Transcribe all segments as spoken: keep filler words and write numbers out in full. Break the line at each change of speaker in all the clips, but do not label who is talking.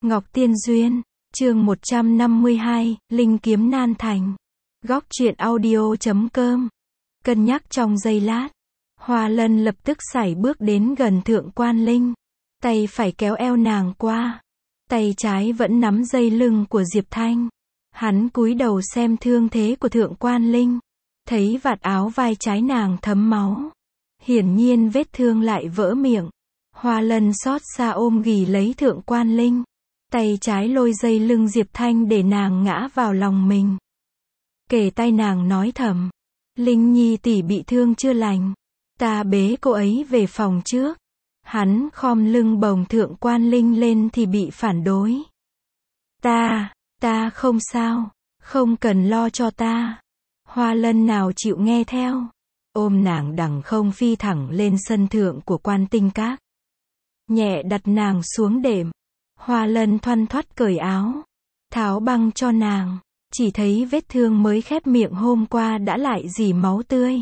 Ngọc Tiên Duyên, chương một trăm năm mươi hai, Linh Kiếm Nan Thành. Góc truyện audio chấm com. Cân nhắc trong giây lát, Hoa Lân lập tức sải bước đến gần Thượng Quan Linh, tay phải kéo eo nàng qua, tay trái vẫn nắm dây lưng của Diệp Thanh. Hắn cúi đầu xem thương thế của Thượng Quan Linh, thấy vạt áo vai trái nàng thấm máu, hiển nhiên vết thương lại vỡ miệng. Hoa Lân xót xa ôm ghì lấy Thượng Quan Linh, tay trái lôi dây lưng Diệp Thanh để nàng ngã vào lòng mình. Kề tai nàng nói thầm, Linh Nhi tỷ bị thương chưa lành, ta bế cô ấy về phòng trước. Hắn khom lưng bồng Thượng Quan Linh lên thì bị phản đối. Ta, ta không sao, không cần lo cho ta. Hoa Lân nào chịu nghe theo, ôm nàng đằng không phi thẳng lên sân thượng của Quan Tinh Các, nhẹ đặt nàng xuống đệm. Hoa Lân thoăn thoắt cởi áo, tháo băng cho nàng, chỉ thấy vết thương mới khép miệng hôm qua đã lại rỉ máu tươi.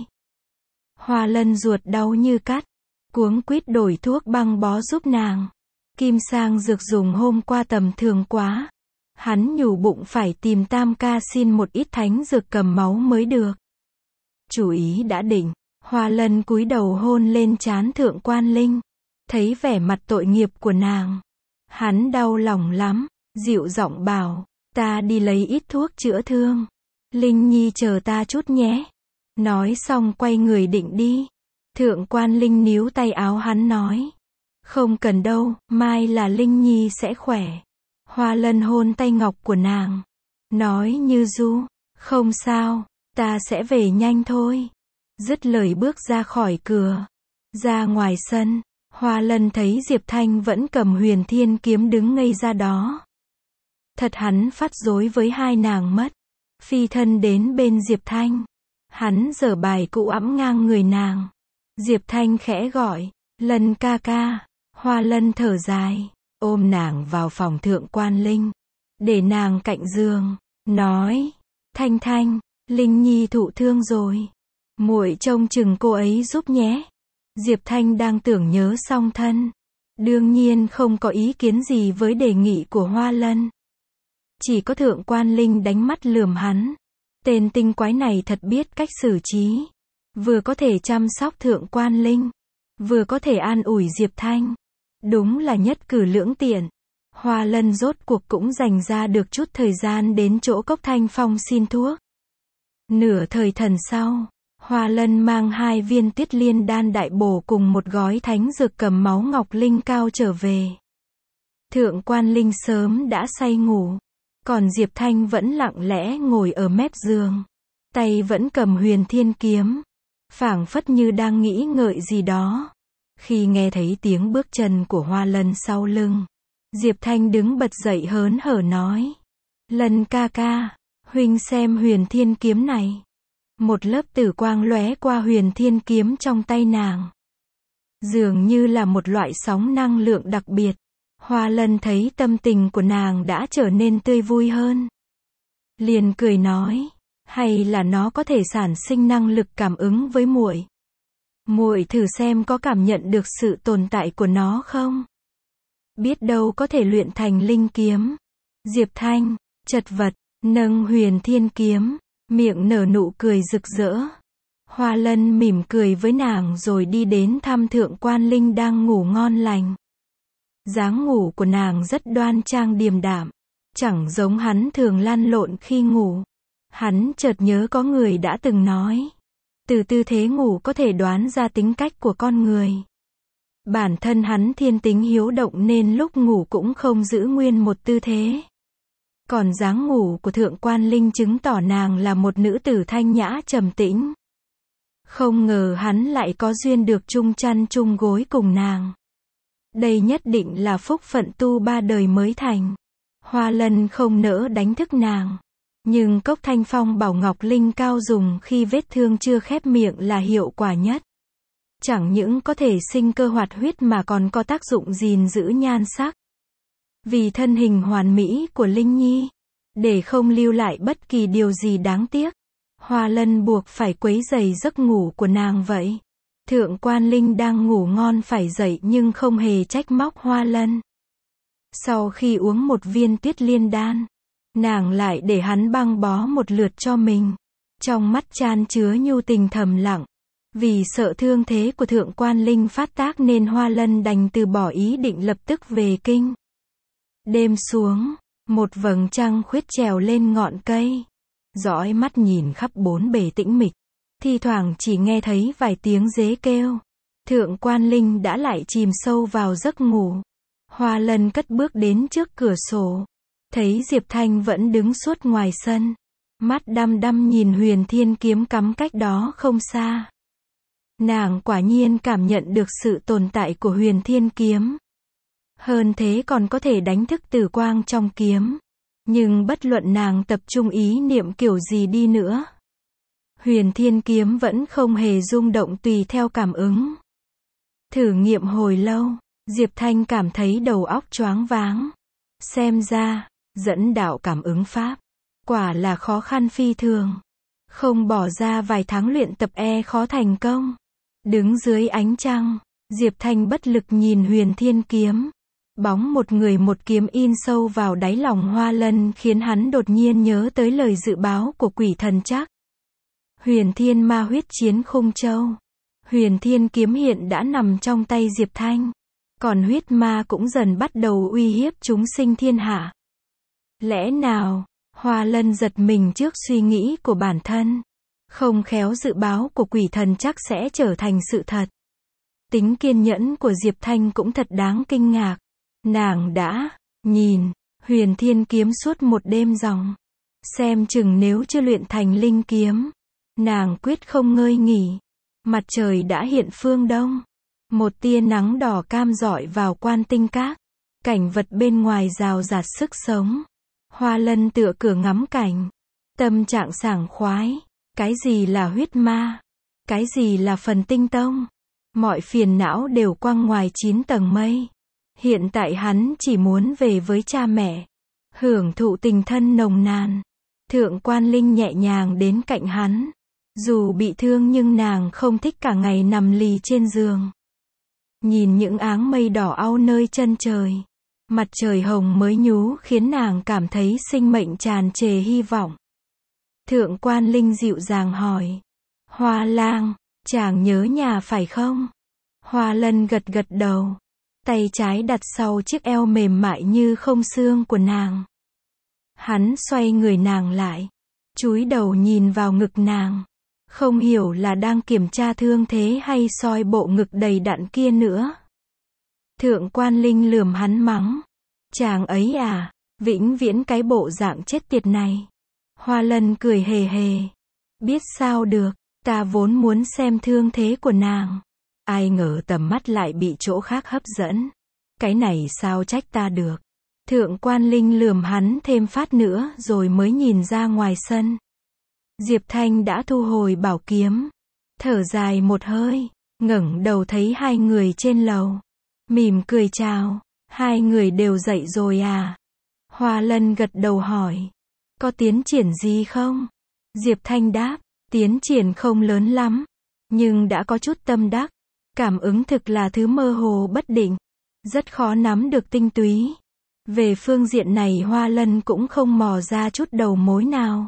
Hoa Lân ruột đau như cắt, cuống quýt đổi thuốc băng bó giúp nàng. Kim sang dược dùng hôm qua tầm thường quá, hắn nhủ bụng phải tìm Tam ca xin một ít thánh dược cầm máu mới được. Chủ ý đã định, Hoa Lân cúi đầu hôn lên trán Thượng Quan Linh, thấy vẻ mặt tội nghiệp của nàng, hắn đau lòng lắm, dịu giọng bảo, ta đi lấy ít thuốc chữa thương. Linh Nhi chờ ta chút nhé. Nói xong quay người định đi. Thượng Quan Linh níu tay áo hắn nói, không cần đâu, mai là Linh Nhi sẽ khỏe. Hoa Lân hôn tay ngọc của nàng, nói như ru, không sao, ta sẽ về nhanh thôi. Dứt lời bước ra khỏi cửa. Ra ngoài sân, Hoa Lân thấy Diệp Thanh vẫn cầm Huyền Thiên kiếm đứng ngây ra đó. Thật hắn phát rối với hai nàng mất. Phi thân đến bên Diệp Thanh, hắn giở bài cũ ẵm ngang người nàng. Diệp Thanh khẽ gọi, Lân ca ca. Hoa Lân thở dài, ôm nàng vào phòng Thượng Quan Linh, để nàng cạnh giường, nói, Thanh Thanh, Linh Nhi thụ thương rồi, muội trông chừng cô ấy giúp nhé. Diệp Thanh đang tưởng nhớ song thân, đương nhiên không có ý kiến gì với đề nghị của Hoa Lân. Chỉ có Thượng Quan Linh đánh mắt lườm hắn, tên tinh quái này thật biết cách xử trí, vừa có thể chăm sóc Thượng Quan Linh, vừa có thể an ủi Diệp Thanh, đúng là nhất cử lưỡng tiện. Hoa Lân rốt cuộc cũng dành ra được chút thời gian đến chỗ Cốc Thanh Phong xin thuốc. Nửa thời thần sau, Hoa Lân mang hai viên Tiết Liên đan đại bổ cùng một gói thánh dược cầm máu ngọc linh cao trở về. Thượng Quan Linh sớm đã say ngủ, còn Diệp Thanh vẫn lặng lẽ ngồi ở mép giường, tay vẫn cầm Huyền Thiên kiếm, phảng phất như đang nghĩ ngợi gì đó. Khi nghe thấy tiếng bước chân của Hoa Lân sau lưng, Diệp Thanh đứng bật dậy hớn hở nói, Lân ca ca, huynh xem Huyền Thiên kiếm này. Một lớp tử quang lóe qua Huyền Thiên kiếm trong tay nàng, dường như là một loại sóng năng lượng đặc biệt. Hoa Lân thấy tâm tình của nàng đã trở nên tươi vui hơn, liền cười nói, hay là nó có thể sản sinh năng lực cảm ứng với muội. Muội thử xem có cảm nhận được sự tồn tại của nó không? Biết đâu có thể luyện thành linh kiếm. Diệp Thanh, chật vật, nâng Huyền Thiên kiếm, miệng nở nụ cười rực rỡ. Hoa Lân mỉm cười với nàng rồi đi đến thăm Thượng Quan Linh đang ngủ ngon lành. Dáng ngủ của nàng rất đoan trang điềm đạm, chẳng giống hắn thường lăn lộn khi ngủ. Hắn chợt nhớ có người đã từng nói, từ tư thế ngủ có thể đoán ra tính cách của con người. Bản thân hắn thiên tính hiếu động nên lúc ngủ cũng không giữ nguyên một tư thế. Còn dáng ngủ của Thượng Quan Linh chứng tỏ nàng là một nữ tử thanh nhã trầm tĩnh. Không ngờ hắn lại có duyên được chung chăn chung gối cùng nàng. Đây nhất định là phúc phận tu ba đời mới thành. Hoa Lân không nỡ đánh thức nàng, nhưng Cốc Thanh Phong bảo ngọc linh cao dùng khi vết thương chưa khép miệng là hiệu quả nhất. Chẳng những có thể sinh cơ hoạt huyết mà còn có tác dụng gìn giữ nhan sắc. Vì thân hình hoàn mỹ của Linh Nhi, để không lưu lại bất kỳ điều gì đáng tiếc, Hoa Lân buộc phải quấy rầy giấc ngủ của nàng vậy. Thượng Quan Linh đang ngủ ngon phải dậy nhưng không hề trách móc Hoa Lân. Sau khi uống một viên tuyết liên đan, nàng lại để hắn băng bó một lượt cho mình. Trong mắt chan chứa nhu tình thầm lặng. Vì sợ thương thế của Thượng Quan Linh phát tác nên Hoa Lân đành từ bỏ ý định lập tức về kinh. Đêm xuống, một vầng trăng khuyết trèo lên ngọn cây. Dõi mắt nhìn khắp bốn bề tĩnh mịch. Thi thoảng chỉ nghe thấy vài tiếng dế kêu. Thượng Quan Linh đã lại chìm sâu vào giấc ngủ. Hoa Lân cất bước đến trước cửa sổ. Thấy Diệp Thanh vẫn đứng suốt ngoài sân. Mắt đăm đăm nhìn Huyền Thiên kiếm cắm cách đó không xa. Nàng quả nhiên cảm nhận được sự tồn tại của Huyền Thiên kiếm. Hơn thế còn có thể đánh thức tử quang trong kiếm. Nhưng bất luận nàng tập trung ý niệm kiểu gì đi nữa, Huyền Thiên kiếm vẫn không hề rung động tùy theo cảm ứng. Thử nghiệm hồi lâu, Diệp Thanh cảm thấy đầu óc choáng váng. Xem ra, dẫn đạo cảm ứng pháp, quả là khó khăn phi thường. Không bỏ ra vài tháng luyện tập e khó thành công. Đứng dưới ánh trăng, Diệp Thanh bất lực nhìn Huyền Thiên kiếm. Bóng một người một kiếm in sâu vào đáy lòng Hoa Lân khiến hắn đột nhiên nhớ tới lời dự báo của Quỷ Thần Trắc. Huyền Thiên ma huyết chiến khung châu. Huyền Thiên kiếm hiện đã nằm trong tay Diệp Thanh. Còn huyết ma cũng dần bắt đầu uy hiếp chúng sinh thiên hạ. Lẽ nào, Hoa Lân giật mình trước suy nghĩ của bản thân. Không khéo dự báo của Quỷ Thần Trắc sẽ trở thành sự thật. Tính kiên nhẫn của Diệp Thanh cũng thật đáng kinh ngạc. Nàng đã nhìn Huyền Thiên kiếm suốt một đêm ròng. Xem chừng nếu chưa luyện thành linh kiếm, nàng quyết không ngơi nghỉ. Mặt trời đã hiện phương đông. Một tia nắng đỏ cam rọi vào Quan Tinh Các. Cảnh vật bên ngoài rào rạt sức sống. Hoa Lân tựa cửa ngắm cảnh. Tâm trạng sảng khoái. Cái gì là huyết ma? Cái gì là phần tinh tông? Mọi phiền não đều quăng ngoài chín tầng mây. Hiện tại hắn chỉ muốn về với cha mẹ. Hưởng thụ tình thân nồng nàn. Thượng Quan Linh nhẹ nhàng đến cạnh hắn. Dù bị thương nhưng nàng không thích cả ngày nằm lì trên giường. Nhìn những áng mây đỏ au nơi chân trời. Mặt trời hồng mới nhú khiến nàng cảm thấy sinh mệnh tràn trề hy vọng. Thượng Quan Linh dịu dàng hỏi. Hoa lang, chàng nhớ nhà phải không? Hoa Lân gật gật đầu. Tay trái đặt sau chiếc eo mềm mại như không xương của nàng. Hắn xoay người nàng lại. Chúi đầu nhìn vào ngực nàng. Không hiểu là đang kiểm tra thương thế hay soi bộ ngực đầy đặn kia nữa. Thượng Quan Linh lườm hắn mắng. Chàng ấy à, vĩnh viễn cái bộ dạng chết tiệt này. Hoa Lân cười hề hề. Biết sao được, ta vốn muốn xem thương thế của nàng. Ai ngờ tầm mắt lại bị chỗ khác hấp dẫn. Cái này sao trách ta được. Thượng Quan Linh lườm hắn thêm phát nữa rồi mới nhìn ra ngoài sân. Diệp Thanh đã thu hồi bảo kiếm. Thở dài một hơi, ngẩng đầu thấy hai người trên lầu. Mỉm cười chào. Hai người đều dậy rồi à? Hoa Lân gật đầu hỏi. Có tiến triển gì không? Diệp Thanh đáp. Tiến triển không lớn lắm. Nhưng đã có chút tâm đắc. Cảm ứng thực là thứ mơ hồ bất định. Rất khó nắm được tinh túy. Về phương diện này Hoa Lân cũng không mò ra chút đầu mối nào.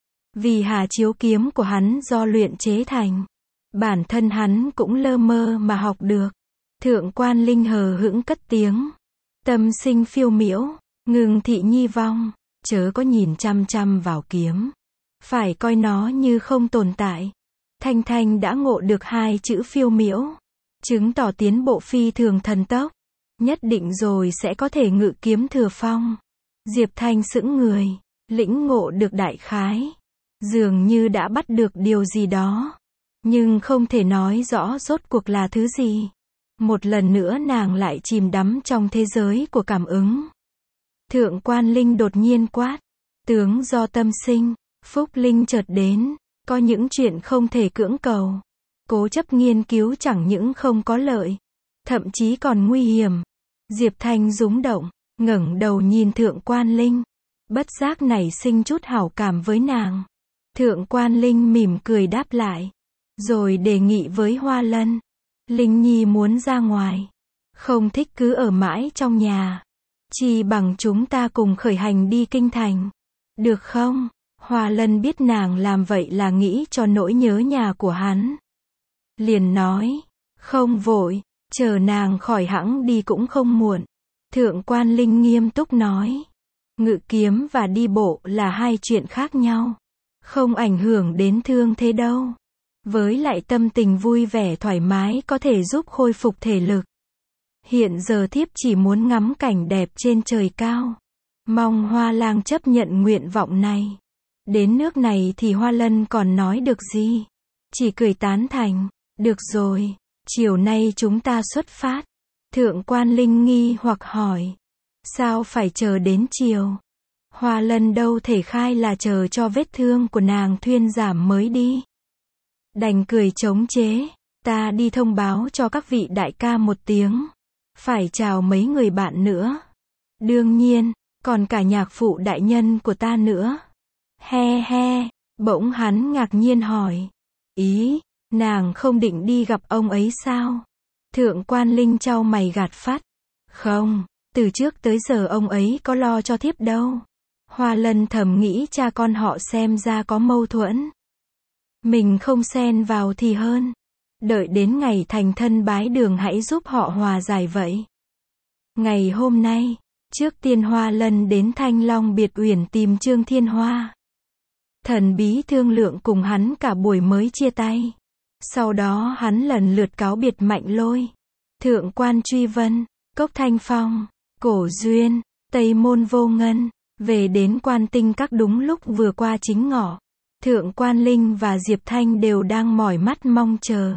Vì Hà Chiếu kiếm của hắn do luyện chế thành. Bản thân hắn cũng lơ mơ mà học được. Thượng Quan Linh hờ hững cất tiếng. Tâm sinh phiêu miễu, ngừng thị nhi vong. Chớ có nhìn chăm chăm vào kiếm. Phải coi nó như không tồn tại. Thanh Thanh đã ngộ được hai chữ phiêu miễu. Chứng tỏ tiến bộ phi thường thần tốc. Nhất định rồi sẽ có thể ngự kiếm thừa phong. Diệp Thanh sững người. Lĩnh ngộ được đại khái. Dường như đã bắt được điều gì đó. Nhưng không thể nói rõ rốt cuộc là thứ gì. Một lần nữa nàng lại chìm đắm trong thế giới của cảm ứng. Thượng Quan Linh đột nhiên quát. Tướng do tâm sinh, phúc linh chợt đến. Có những chuyện không thể cưỡng cầu. Cố chấp nghiên cứu chẳng những không có lợi. Thậm chí còn nguy hiểm. Diệp Thanh rúng động, ngẩng đầu nhìn Thượng Quan Linh. Bất giác nảy sinh chút hảo cảm với nàng. Thượng Quan Linh mỉm cười đáp lại. Rồi đề nghị với Hoa Lân. Linh Nhi muốn ra ngoài. Không thích cứ ở mãi trong nhà. Chi bằng chúng ta cùng khởi hành đi kinh thành. Được không? Hoa Lân biết nàng làm vậy là nghĩ cho nỗi nhớ nhà của hắn. Liền nói, không vội, chờ nàng khỏi hẵng đi cũng không muộn. Thượng quan Linh nghiêm túc nói, ngự kiếm và đi bộ là hai chuyện khác nhau. Không ảnh hưởng đến thương thế đâu. Với lại tâm tình vui vẻ thoải mái có thể giúp khôi phục thể lực. Hiện giờ thiếp chỉ muốn ngắm cảnh đẹp trên trời cao. Mong Hoa lang chấp nhận nguyện vọng này. Đến nước này thì Hoa Lân còn nói được gì? Chỉ cười tán thành. Được rồi, chiều nay chúng ta xuất phát. Thượng quan Linh nghi hoặc hỏi. Sao phải chờ đến chiều? Hoa Lân đâu thể khai là chờ cho vết thương của nàng thuyên giảm mới đi. Đành cười chống chế. Ta đi thông báo cho các vị đại ca một tiếng. Phải chào mấy người bạn nữa. Đương nhiên, còn cả nhạc phụ đại nhân của ta nữa. He he, bỗng hắn ngạc nhiên hỏi. Ý, nàng không định đi gặp ông ấy sao? Thượng quan Linh chau mày gạt phắt. Không, từ trước tới giờ ông ấy có lo cho thiếp đâu. Hoa Lân thầm nghĩ cha con họ xem ra có mâu thuẫn. Mình không xen vào thì hơn. Đợi đến ngày thành thân bái đường hãy giúp họ hòa giải vậy. Ngày hôm nay, trước tiên Hoa Lân đến Thanh Long Biệt Uyển tìm Trương Thiên Hoa. Thần bí thương lượng cùng hắn cả buổi mới chia tay. Sau đó hắn lần lượt cáo biệt Mạnh Lôi, Thượng quan Truy Vân, Cốc Thanh Phong, Cổ Duyên, Tây Môn Vô Ngân, về đến Quan Tinh Các đúng lúc vừa qua chính ngọ. Thượng quan Linh và Diệp Thanh đều đang mỏi mắt mong chờ.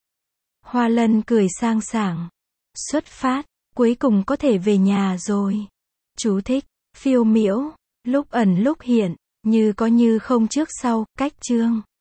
Hoa Lân cười sang sảng. Xuất phát, cuối cùng có thể về nhà rồi. Chú thích, phiêu miễu, lúc ẩn lúc hiện, như có như không trước sau, cách chương.